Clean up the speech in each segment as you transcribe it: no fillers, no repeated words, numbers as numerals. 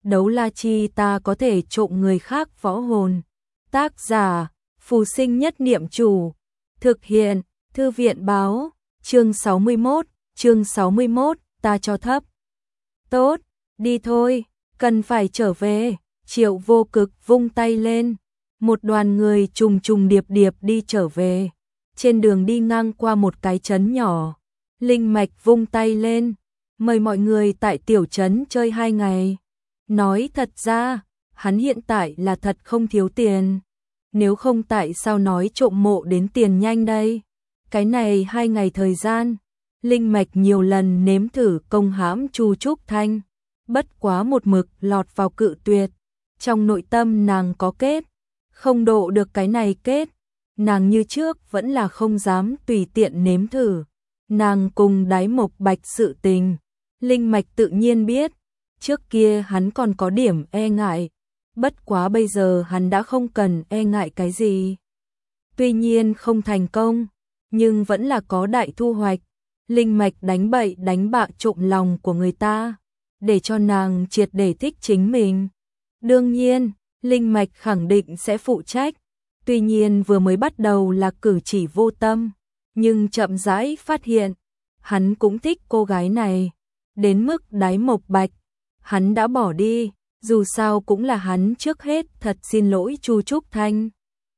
Đấu la chi ta có thể trộm người khác võ hồn. Tác giả, Phù Sinh Nhất Niệm Chủ. Thực hiện, Thư viện báo, chương 61, ta cho thấp. Tốt, đi thôi, cần phải trở về. Triệu Vô Cực vung tay lên. Một đoàn người trùng trùng điệp điệp đi trở về. Trên đường đi ngang qua một cái trấn nhỏ. Linh Mạch vung tay lên. Mời mọi người tại tiểu trấn chơi 2 ngày. Nói thật ra, hắn hiện tại là thật không thiếu tiền. Nếu không tại sao nói trộm mộ đến tiền nhanh đây. Cái này 2 ngày thời gian. Linh Mạch nhiều lần nếm thử công hãm Chu Trúc Thanh. Bất quá một mực lọt vào cự tuyệt. Trong nội tâm nàng có kết. Không độ được cái này kết. Nàng như trước vẫn là không dám tùy tiện nếm thử. Nàng cùng Đái Mộc Bạch sự tình. Linh Mạch tự nhiên biết. Trước kia hắn còn có điểm e ngại. Bất quá bây giờ hắn đã không cần e ngại cái gì. Tuy nhiên không thành công. Nhưng vẫn là có đại thu hoạch. Linh Mạch đánh bậy đánh bạ trộm lòng của người ta. Để cho nàng triệt để thích chính mình. Đương nhiên, Linh Mạch khẳng định sẽ phụ trách. Tuy nhiên vừa mới bắt đầu là cử chỉ vô tâm. Nhưng chậm rãi phát hiện. Hắn cũng thích cô gái này. Đến mức Đái Mộc Bạch. Hắn đã bỏ đi. Dù sao cũng là hắn trước hết thật xin lỗi Chu Trúc Thanh.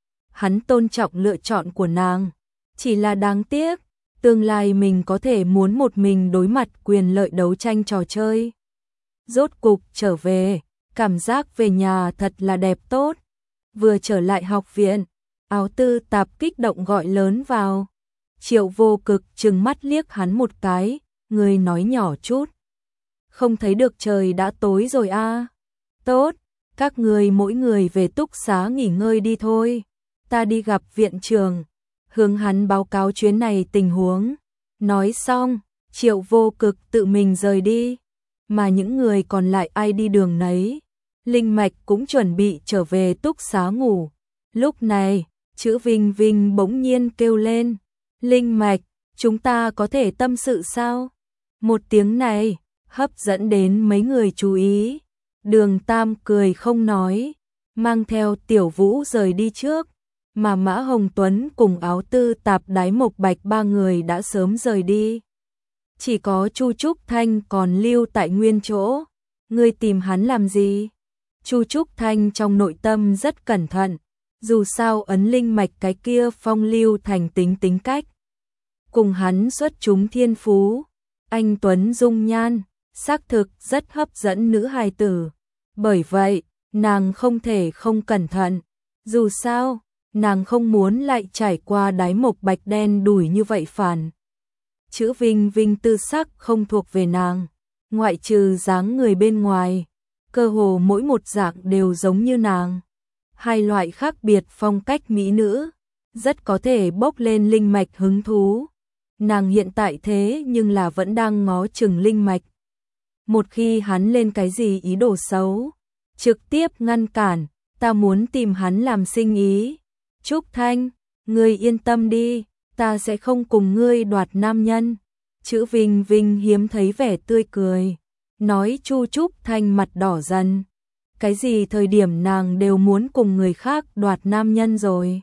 Hắn tôn trọng lựa chọn của nàng. Chỉ là đáng tiếc. Tương lai mình có thể muốn một mình đối mặt quyền lợi đấu tranh trò chơi. Rốt cục trở về. Cảm giác về nhà thật là đẹp tốt. Vừa trở lại học viện. Áo Tư Tạp kích động gọi lớn vào. Triệu Vô Cực trừng mắt liếc hắn một cái. Người nói nhỏ chút. Không thấy được trời đã tối rồi à. Tốt, các người mỗi người về túc xá nghỉ ngơi đi thôi. Ta đi gặp viện trưởng. Hướng hắn báo cáo chuyến này tình huống. Nói xong, Triệu Vô Cực tự mình rời đi. Mà những người còn lại ai đi đường nấy. Linh Mạch cũng chuẩn bị trở về túc xá ngủ. Lúc này, chữ Vinh Vinh bỗng nhiên kêu lên. Linh Mạch, chúng ta có thể tâm sự sao? Một tiếng này, hấp dẫn đến mấy người chú ý. Đường Tam cười không nói, mang theo Tiểu Vũ rời đi trước. Mà Mã Hồng Tuấn cùng Áo Tư Tạp Đái Mộc Bạch 3 người đã sớm rời đi. Chỉ có Chu Trúc Thanh còn lưu tại nguyên chỗ. Ngươi tìm hắn làm gì? Chu Trúc Thanh trong nội tâm rất cẩn thận. Dù sao ấn linh mạch cái kia phong lưu thành tính cách. Cùng hắn xuất chúng thiên phú. Anh Tuấn dung nhan, xác thực rất hấp dẫn nữ hài tử. Bởi vậy, nàng không thể không cẩn thận. Dù sao, nàng không muốn lại trải qua Đái Mộc Bạch đen đủi như vậy phản. Chữ Vinh Vinh tư sắc không thuộc về nàng. Ngoại trừ dáng người bên ngoài, cơ hồ mỗi một dạng đều giống như nàng. 2 loại khác biệt phong cách mỹ nữ, rất có thể bốc lên Linh Mạch hứng thú. Nàng hiện tại thế nhưng là vẫn đang ngó chừng Linh Mạch. Một khi hắn lên cái gì ý đồ xấu, trực tiếp ngăn cản, ta muốn tìm hắn làm sinh ý. Trúc Thanh, ngươi yên tâm đi, ta sẽ không cùng ngươi đoạt nam nhân. Chữ Vinh Vinh hiếm thấy vẻ tươi cười, nói Chu Trúc Thanh mặt đỏ dần. Cái gì thời điểm nàng đều muốn cùng người khác đoạt nam nhân rồi.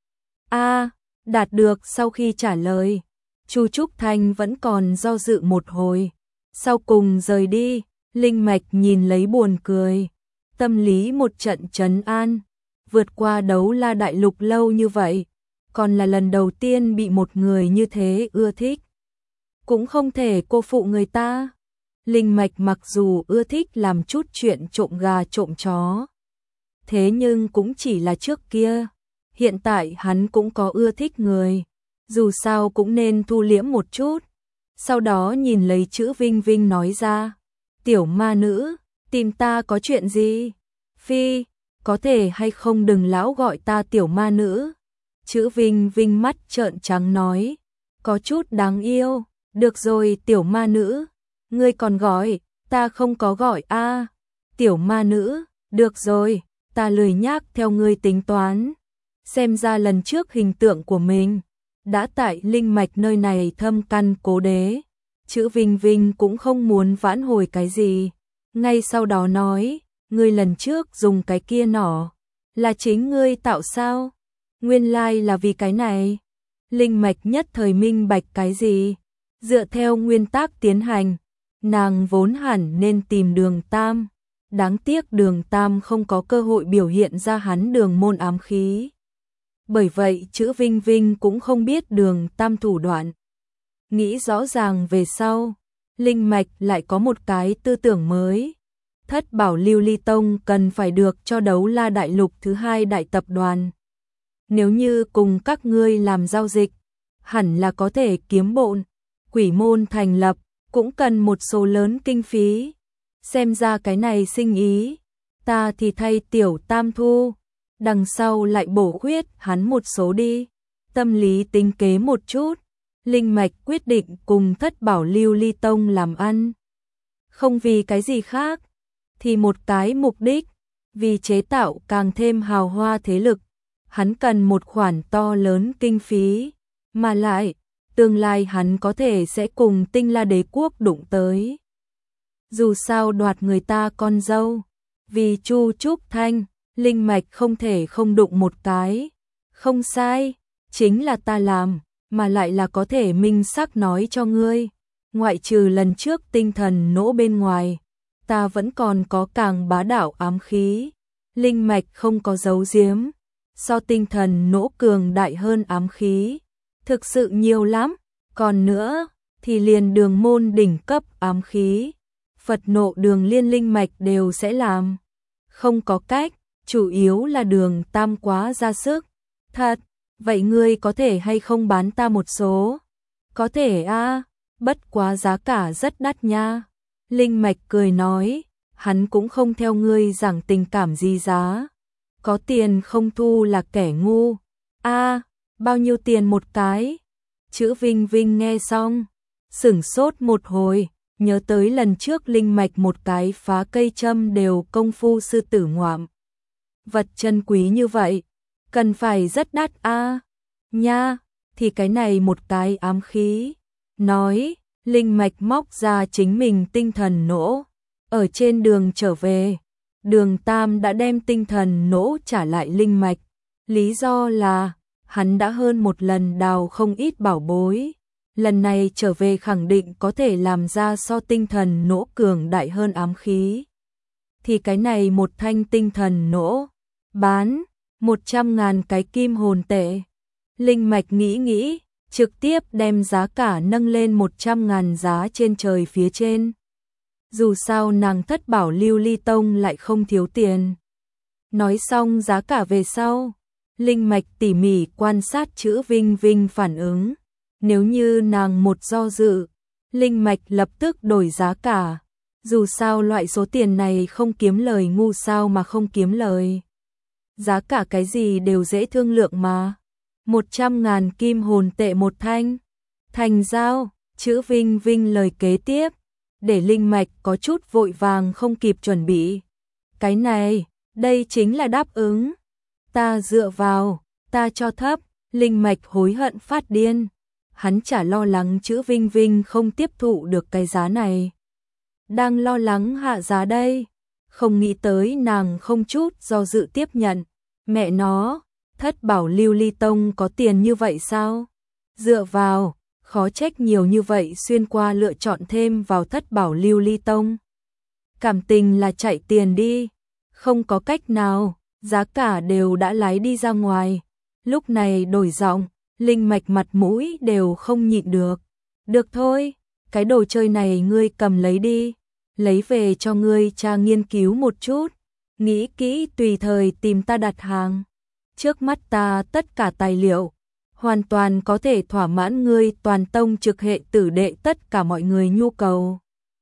Đạt được sau khi trả lời. Chu Trúc Thanh vẫn còn do dự một hồi. Sau cùng rời đi, Linh Mạch nhìn lấy buồn cười. Tâm lý một trận trấn an. Vượt qua đấu la đại lục lâu như vậy. Còn là lần đầu tiên bị một người như thế ưa thích. Cũng không thể cô phụ người ta. Linh Mạch mặc dù ưa thích làm chút chuyện trộm gà trộm chó. Thế nhưng cũng chỉ là trước kia. Hiện tại hắn cũng có ưa thích người. Dù sao cũng nên thu liễm một chút. Sau đó nhìn lấy chữ Vinh Vinh nói ra. Tiểu ma nữ, tìm ta có chuyện gì? Phi, có thể hay không đừng lão gọi ta tiểu ma nữ. Chữ Vinh Vinh mắt trợn trắng nói. Có chút đáng yêu. Được rồi tiểu ma nữ. Ngươi còn gọi, ta không có gọi a. Tiểu ma nữ, được rồi, ta lười nhác theo ngươi tính toán. Xem ra lần trước hình tượng của mình đã tại Linh Mạch nơi này thâm căn cố đế. Chữ Vinh Vinh cũng không muốn vãn hồi cái gì. Ngay sau đó nói, ngươi lần trước dùng cái kia nỏ, là chính ngươi tạo sao? Nguyên lai là vì cái này. Linh mạch nhất thời minh bạch cái gì? Dựa theo nguyên tắc tiến hành, nàng vốn hẳn nên tìm Đường Tam. Đáng tiếc Đường Tam không có cơ hội biểu hiện ra hắn đường môn ám khí. Bởi vậy chữ Vinh Vinh cũng không biết Đường Tam thủ đoạn. Nghĩ rõ ràng về sau, Linh mạch lại có một cái tư tưởng mới. Thất bảo Lưu Ly Tông cần phải được cho Đấu La Đại Lục thứ 2 đại tập đoàn. Nếu như cùng các ngươi làm giao dịch, hẳn là có thể kiếm bộn. Quỷ môn thành lập, cũng cần một số lớn kinh phí. Xem ra cái này sinh ý, ta thì thay Tiểu Tam thu, đằng sau lại bổ khuyết hắn một số đi. Tâm lý tính kế một chút, Linh mạch quyết định cùng Thất bảo Lưu Ly Tông làm ăn. Không vì cái gì khác, thì một cái mục đích, vì chế tạo càng thêm hào hoa thế lực, hắn cần một khoản to lớn kinh phí, mà lại, tương lai hắn có thể sẽ cùng Tinh La Đế quốc đụng tới. Dù sao đoạt người ta con dâu, vì Chu Trúc Thanh, Linh mạch không thể không đụng một cái. Không sai, chính là ta làm, mà lại là có thể minh xác nói cho ngươi. Ngoại trừ lần trước tinh thần nỗ bên ngoài, ta vẫn còn có càng bá đạo ám khí. Linh mạch không có giấu giếm, so tinh thần nỗ cường đại hơn ám khí. Thực sự nhiều lắm, còn nữa, thì liền đường môn đỉnh cấp ám khí. Phật nộ đường liên linh mạch đều sẽ làm. Không có cách, chủ yếu là Đường Tam quá ra sức. Thật, vậy ngươi có thể hay không bán ta một số? Có thể a, bất quá giá cả rất đắt nha. Linh mạch cười nói, hắn cũng không theo ngươi giảng tình cảm gì giá. Có tiền không thu là kẻ ngu. A, bao nhiêu tiền một cái? Chữ Vinh Vinh nghe xong, sửng sốt một hồi, nhớ tới lần trước Linh mạch một cái phá cây châm đều công phu sư tử ngoạm. Vật chân quý như vậy, cần phải rất đắt a. Nha, thì cái này một cái ám khí. Nói, Linh mạch móc ra chính mình tinh thần nỗ. Ở trên đường trở về, Đường Tam đã đem tinh thần nỗ trả lại Linh mạch. Lý do là, hắn đã hơn một lần đào không ít bảo bối. Lần này trở về khẳng định có thể làm ra so tinh thần nỗ cường đại hơn ám khí. Thì cái này một thanh tinh thần nỗ, bán 100.000 cái kim hồn tệ. Linh mạch nghĩ, trực tiếp đem giá cả nâng lên 100.000 giá trên trời phía trên. Dù sao nàng Thất bảo Lưu Ly Tông lại không thiếu tiền. Nói xong giá cả về sau, Linh mạch tỉ mỉ quan sát chữ Vinh Vinh phản ứng. Nếu như nàng một do dự, Linh mạch lập tức đổi giá cả. Dù sao loại số tiền này không kiếm lời ngu sao mà không kiếm lời. Giá cả cái gì đều dễ thương lượng mà. 100.000 kim hồn tệ một thanh. Thành giao, chữ Vinh Vinh lời kế tiếp, để Linh mạch có chút vội vàng không kịp chuẩn bị. Cái này, đây chính là đáp ứng. Ta dựa vào, ta cho thấp, Linh mạch hối hận phát điên. Hắn chả lo lắng chữ Vinh Vinh không tiếp thụ được cái giá này. Đang lo lắng hạ giá đây, không nghĩ tới nàng không chút do dự tiếp nhận. Mẹ nó, Thất bảo Lưu Ly Tông có tiền như vậy sao? Dựa vào, khó trách nhiều như vậy xuyên qua lựa chọn thêm vào Thất bảo Lưu Ly Tông. Cảm tình là chạy tiền đi, không có cách nào, giá cả đều đã lái đi ra ngoài. Lúc này đổi giọng, Linh mạch mặt mũi đều không nhịn được. Được thôi, cái đồ chơi này ngươi cầm lấy đi, lấy về cho ngươi cha nghiên cứu một chút, nghĩ kỹ tùy thời tìm ta đặt hàng. Trước mắt ta tất cả tài liệu, hoàn toàn có thể thỏa mãn ngươi toàn tông trực hệ tử đệ tất cả mọi người nhu cầu.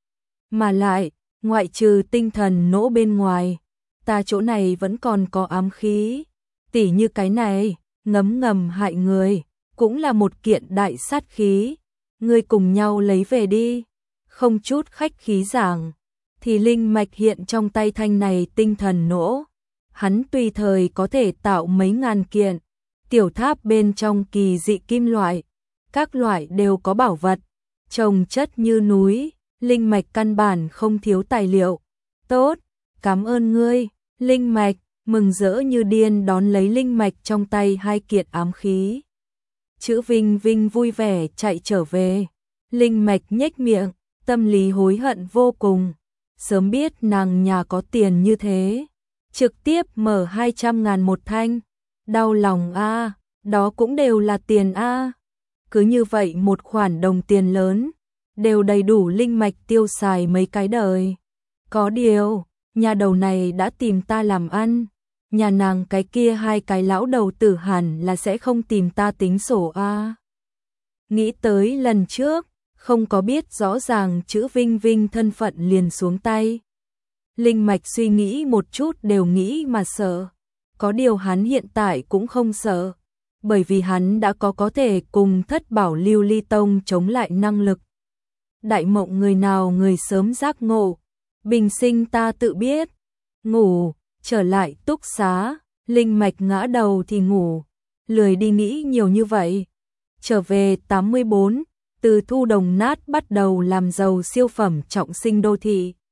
Mà lại, ngoại trừ tinh thần nỗ bên ngoài, ta chỗ này vẫn còn có ám khí, tỉ như cái này, ngấm ngầm hại người, cũng là một kiện đại sát khí, ngươi cùng nhau lấy về đi. Không chút khách khí giảng, thì Linh mạch hiện trong tay thanh này tinh thần nỗ, hắn tùy thời có thể tạo mấy ngàn kiện. Tiểu tháp bên trong kỳ dị kim loại, các loại đều có bảo vật, chồng chất như núi. Linh mạch căn bản không thiếu tài liệu. Tốt, Cảm ơn ngươi, linh mạch, mừng rỡ như điên đón lấy linh mạch trong tay 2 kiện ám khí. Chữ Vinh Vinh vui vẻ chạy trở về. Linh mạch nhếch miệng, tâm lý hối hận vô cùng. Sớm biết nàng nhà có tiền như thế, trực tiếp mở 200.000 một thanh. Đau lòng a, đó cũng đều là tiền a. Cứ như vậy một khoản đồng tiền lớn, đều đầy đủ linh mạch tiêu xài mấy cái đời. Có điều, nhà đầu này đã tìm ta làm ăn, nhà nàng cái kia 2 cái lão đầu tử hẳn là sẽ không tìm ta tính sổ a. Nghĩ tới lần trước, không có biết rõ ràng chữ Vinh Vinh thân phận liền xuống tay. Linh mạch suy nghĩ một chút đều nghĩ mà sợ. Có điều hắn hiện tại cũng không sợ, bởi vì hắn đã có thể cùng Thất Bảo Lưu Ly Tông chống lại năng lực. Đại mộng người nào người sớm giác ngộ, bình sinh ta tự biết. Ngủ, trở lại túc xá, linh mạch ngã đầu thì ngủ, lười đi nghĩ nhiều như vậy. Trở về 84, từ Thu Đồng Nát bắt đầu làm giàu siêu phẩm trọng sinh đô thị.